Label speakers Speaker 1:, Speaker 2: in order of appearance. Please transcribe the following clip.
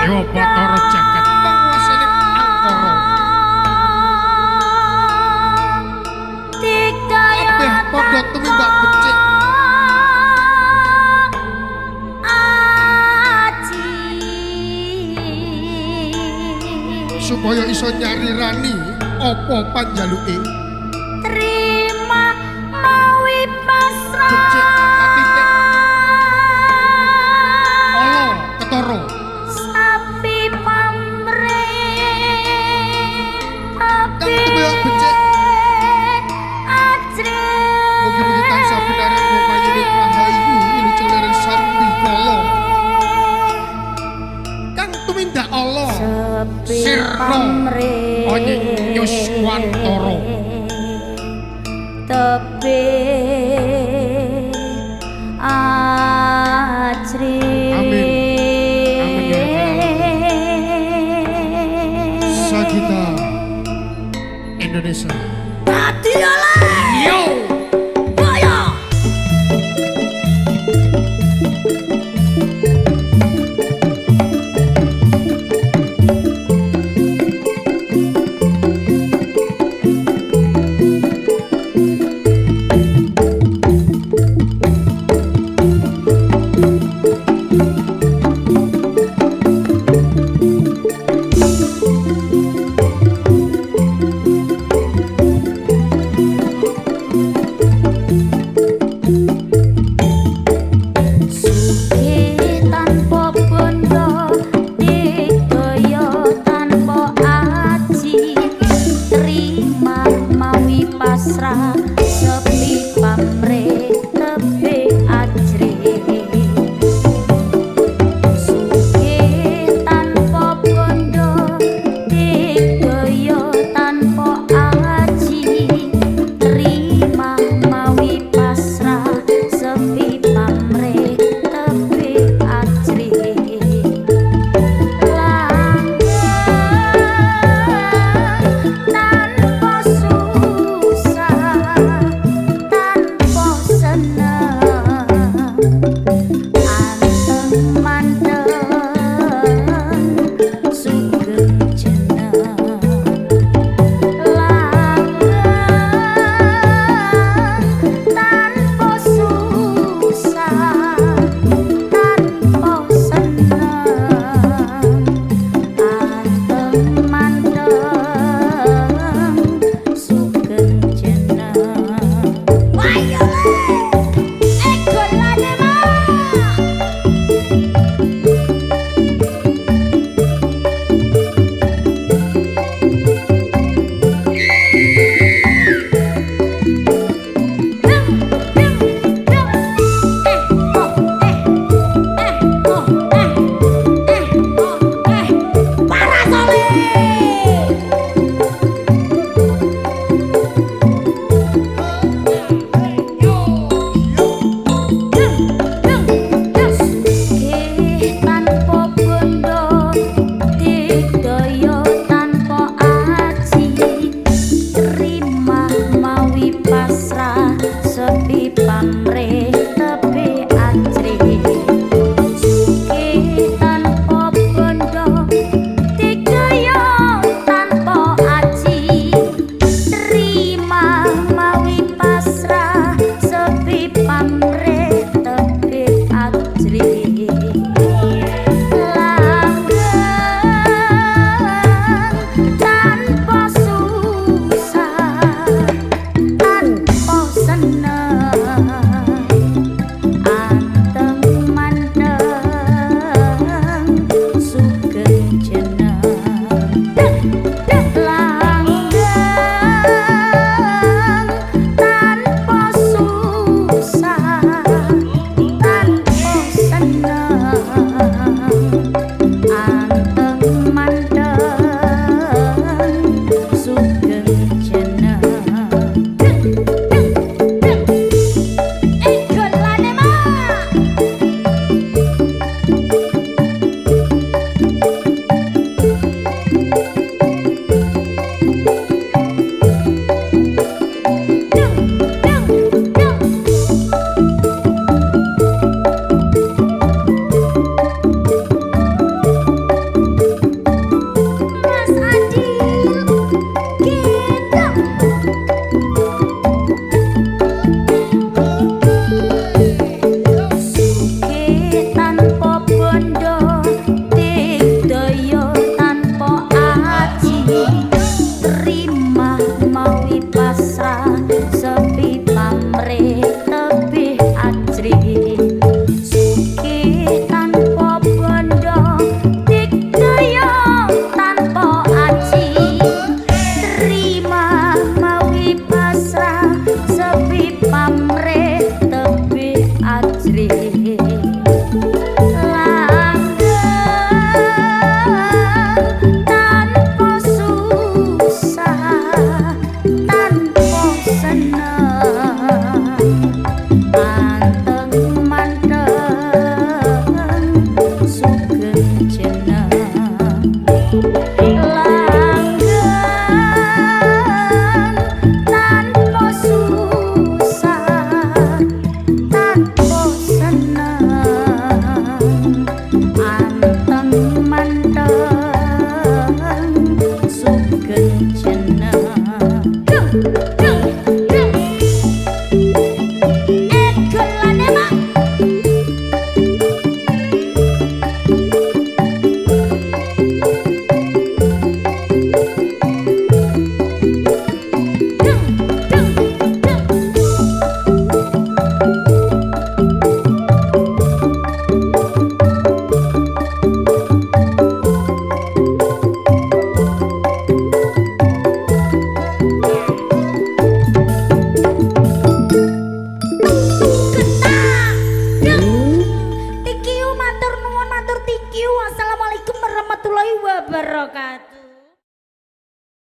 Speaker 1: Dewa Batara jagat panguasane angkara. Kabeh padha tumindak becik. Supaya iso nyarirani apa panjaluke.
Speaker 2: Terima mawi pasrah.
Speaker 1: Becik katitik. Allah ketara.
Speaker 2: Sapi pamre.
Speaker 1: Kang tumindak becik. Mugi-mugi tansah pinaring pepayune rahayu wilucu leren sambikala. Kang tumindak Allah. Sirna Onying Yuswantara.
Speaker 2: Tebe ajri.
Speaker 1: Amin. Amin ya Rabbal. Sagita Indonesia.
Speaker 2: Dadi oleh.
Speaker 1: Yo.
Speaker 2: Boyo. langgeng tanpa susah tanpa seneng anteng manteng sugeng jeneng egelane mak Thank you, matur nuwun, matur thank you. Wassalamualaikum warahmatullahi wabarakatuh.